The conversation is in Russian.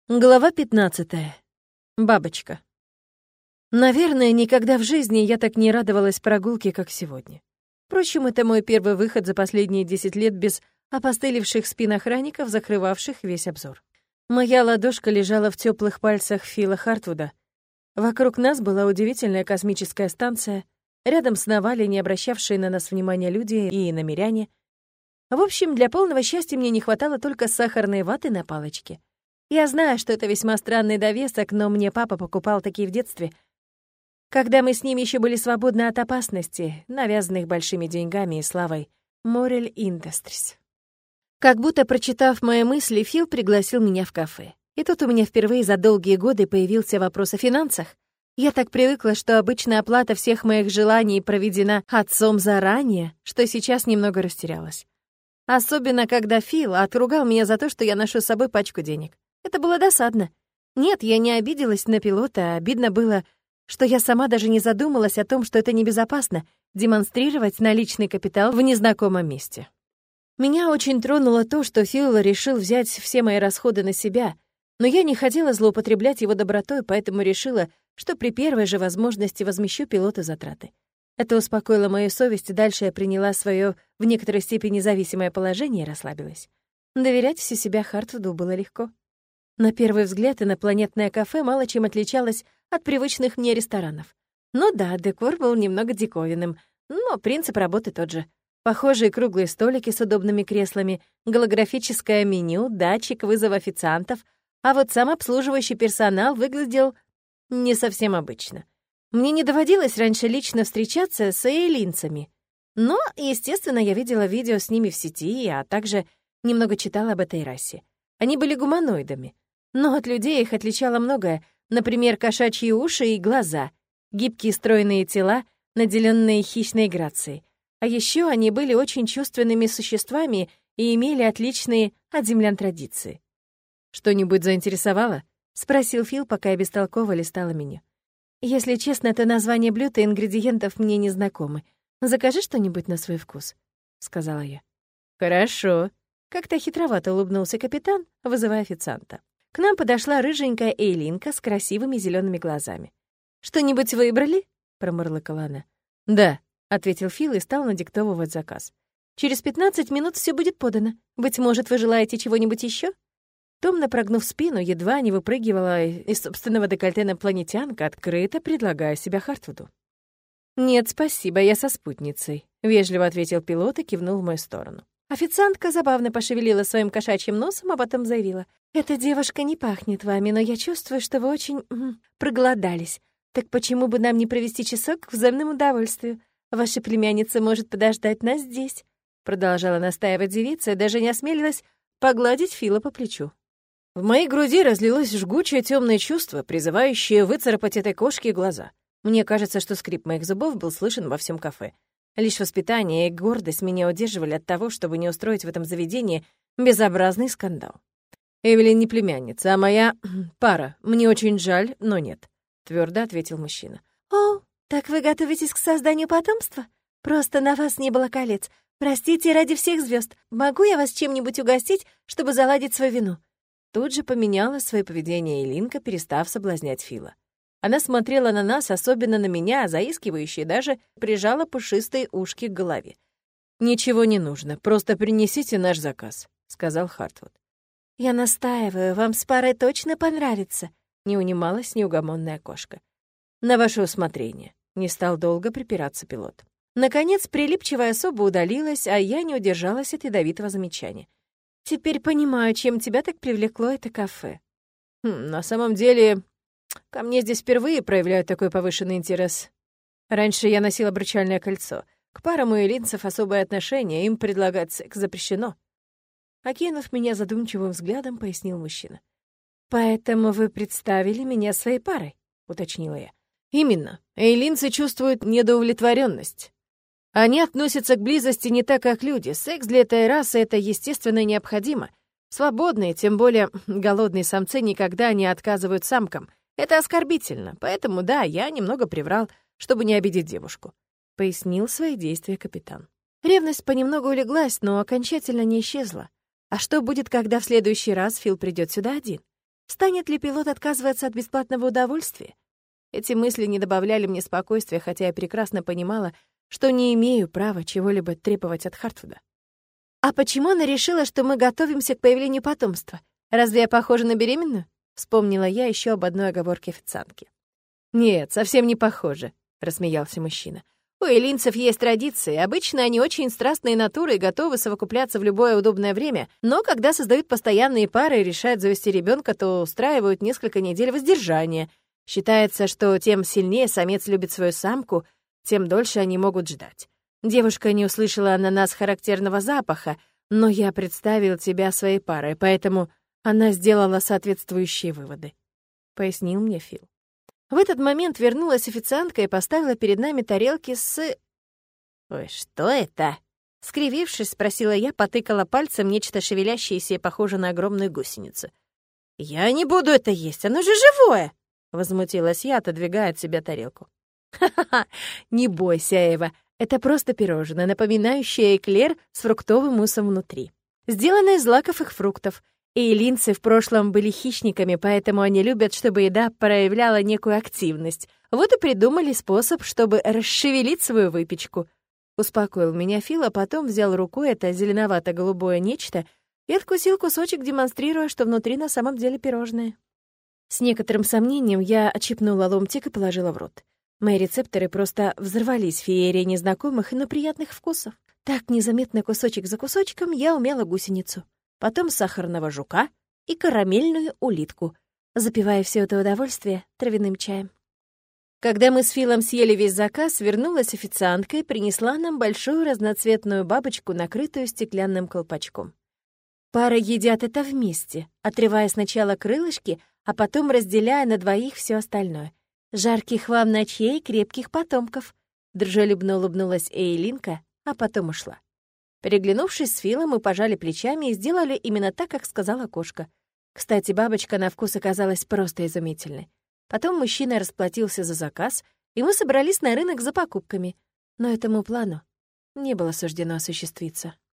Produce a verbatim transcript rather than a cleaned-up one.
Глава пятнадцатая. Бабочка. Наверное, никогда в жизни я так не радовалась прогулке, как сегодня. Впрочем, это мой первый выход за последние десять лет без опостылевших спин охранников, закрывавших весь обзор. Моя ладошка лежала в теплых пальцах Фила Хартвуда. Вокруг нас была удивительная космическая станция, рядом сновали не обращавшие на нас внимания люди и иномиряне. В общем, для полного счастья мне не хватало только сахарной ваты на палочке. Я знаю, что это весьма странный довесок, но мне папа покупал такие в детстве, когда мы с ним еще были свободны от опасности, навязанных большими деньгами и славой. Морель Industries. Как будто, прочитав мои мысли, Фил пригласил меня в кафе. И тут у меня впервые за долгие годы появился вопрос о финансах. Я так привыкла, что обычно оплата всех моих желаний проведена отцом заранее, что сейчас немного растерялась. Особенно, когда Фил отругал меня за то, что я ношу с собой пачку денег. Это было досадно. Нет, я не обиделась на пилота, обидно было, что я сама даже не задумалась о том, что это небезопасно — демонстрировать наличный капитал в незнакомом месте. Меня очень тронуло то, что Фил решил взять все мои расходы на себя, но я не хотела злоупотреблять его добротой, поэтому решила, что при первой же возможности возмещу пилоту затраты. Это успокоило мою совесть, и дальше я приняла свое в некоторой степени зависимое положение и расслабилась. Доверять все себя Хартвуду было легко. На первый взгляд инопланетное кафе мало чем отличалось от привычных мне ресторанов. Ну да, декор был немного диковинным, но принцип работы тот же. Похожие круглые столики с удобными креслами, голографическое меню, датчик вызова официантов, а вот сам обслуживающий персонал выглядел не совсем обычно. Мне не доводилось раньше лично встречаться с эйлинцами, но, естественно, я видела видео с ними в сети, а также немного читала об этой расе. Они были гуманоидами, но от людей их отличало многое, например, кошачьи уши и глаза, гибкие стройные тела, наделенные хищной грацией. А еще они были очень чувственными существами и имели отличные от землян традиции. «Что-нибудь заинтересовало?» — спросил Фил, пока я бестолково листала меню. «Если честно, то название блюд и ингредиентов мне не знакомы. Закажи что-нибудь на свой вкус», — сказала я. «Хорошо», — как-то хитровато улыбнулся капитан, вызывая официанта. К нам подошла рыженькая эйлинка с красивыми зелеными глазами. «Что-нибудь выбрали?» — промурлыкала она. «Да», — ответил Фил и стал надиктовывать заказ. «Через пятнадцать минут все будет подано. Быть может, вы желаете чего-нибудь еще? Томно прогнув спину, едва не выпрыгивала из собственного декольте инопланетянка, открыто предлагая себя Хартвуду. «Нет, спасибо, я со спутницей», — вежливо ответил пилот и кивнул в мою сторону. Официантка забавно пошевелила своим кошачьим носом, а потом заявила: «Эта девушка не пахнет вами, но я чувствую, что вы очень м, проголодались. Так почему бы нам не провести часок к взаимному удовольствию? Ваша племянница может подождать нас здесь», — продолжала настаивать девица и даже не осмелилась погладить Фила по плечу. В моей груди разлилось жгучее темное чувство, призывающее выцарапать этой кошке глаза. Мне кажется, что скрип моих зубов был слышен во всем кафе. Лишь воспитание и гордость меня удерживали от того, чтобы не устроить в этом заведении безобразный скандал. «Эвелин не племянница, а моя пара. Мне очень жаль, но нет», — твердо ответил мужчина. «О, так вы готовитесь к созданию потомства? Просто на вас не было колец. Простите, ради всех звезд. Могу я вас чем-нибудь угостить, чтобы заладить свою вину?» Тут же поменяла свое поведение Элинка, перестав соблазнять Фила. Она смотрела на нас, особенно на меня, заискивающе, и даже прижала пушистые ушки к голове. «Ничего не нужно, просто принесите наш заказ», — сказал Хартвуд. «Я настаиваю, вам с парой точно понравится», — не унималась неугомонная кошка. «На ваше усмотрение», — не стал долго припираться пилот. Наконец, прилипчивая особа удалилась, а я не удержалась от ядовитого замечания. «Теперь понимаю, чем тебя так привлекло это кафе». Хм, «На самом деле, ко мне здесь впервые проявляют такой повышенный интерес. Раньше я носила обручальное кольцо. К парам у элинцев особое отношение, им предлагать секс запрещено». Окинув меня задумчивым взглядом, пояснил мужчина. «Поэтому вы представили меня своей парой», — уточнила я. «Именно. Эйлинцы чувствуют недоудовлетворенность. Они относятся к близости не так, как люди. Секс для этой расы — это естественно и необходимо. Свободные, тем более голодные самцы никогда не отказывают самкам. Это оскорбительно. Поэтому, да, я немного приврал, чтобы не обидеть девушку», — пояснил свои действия капитан. Ревность понемногу улеглась, но окончательно не исчезла. А что будет, когда в следующий раз Фил придет сюда один? Станет ли пилот отказываться от бесплатного удовольствия? Эти мысли не добавляли мне спокойствия, хотя я прекрасно понимала, что не имею права чего-либо требовать от Хартфуда. «А почему она решила, что мы готовимся к появлению потомства? Разве я похожа на беременную?» Вспомнила я еще об одной оговорке официантки. «Нет, совсем не похоже», — рассмеялся мужчина. «У эллинцев есть традиции. Обычно они очень страстные натуры и готовы совокупляться в любое удобное время, но когда создают постоянные пары и решают завести ребенка, то устраивают несколько недель воздержания. Считается, что тем сильнее самец любит свою самку, тем дольше они могут ждать. Девушка не услышала на нас характерного запаха, но я представил тебя своей парой, поэтому она сделала соответствующие выводы», — пояснил мне Фил. В этот момент вернулась официантка и поставила перед нами тарелки с... «Ой, что это?» Скривившись, спросила я, потыкала пальцем нечто шевелящееся и похожее на огромную гусеницу. «Я не буду это есть, оно же живое!» Возмутилась я, отодвигая от себя тарелку. «Ха-ха-ха, не бойся, Эва, это просто пирожное, напоминающее эклер с фруктовым муссом внутри. Сделано из злаковых фруктов. Эйлинцы в прошлом были хищниками, поэтому они любят, чтобы еда проявляла некую активность. Вот и придумали способ, чтобы расшевелить свою выпечку». Успокоил меня Фил, а потом взял рукой это зеленовато-голубое нечто и откусил кусочек, демонстрируя, что внутри на самом деле пирожное. С некоторым сомнением я отщипнула ломтик и положила в рот. Мои рецепторы просто взорвались феерией незнакомых, но приятных вкусов. Так незаметно кусочек за кусочком я умела гусеницу, потом сахарного жука и карамельную улитку, запивая все это удовольствие травяным чаем. Когда мы с Филом съели весь заказ, вернулась официантка и принесла нам большую разноцветную бабочку, накрытую стеклянным колпачком. Пары едят это вместе, отрывая сначала крылышки, а потом разделяя на двоих все остальное. «Жарких вам ночей, крепких потомков!» Дружелюбно улыбнулась Эйлинка, а потом ушла. Переглянувшись с Филом, мы пожали плечами и сделали именно так, как сказала кошка. Кстати, бабочка на вкус оказалась просто изумительной. Потом мужчина расплатился за заказ, и мы собрались на рынок за покупками. Но этому плану не было суждено осуществиться.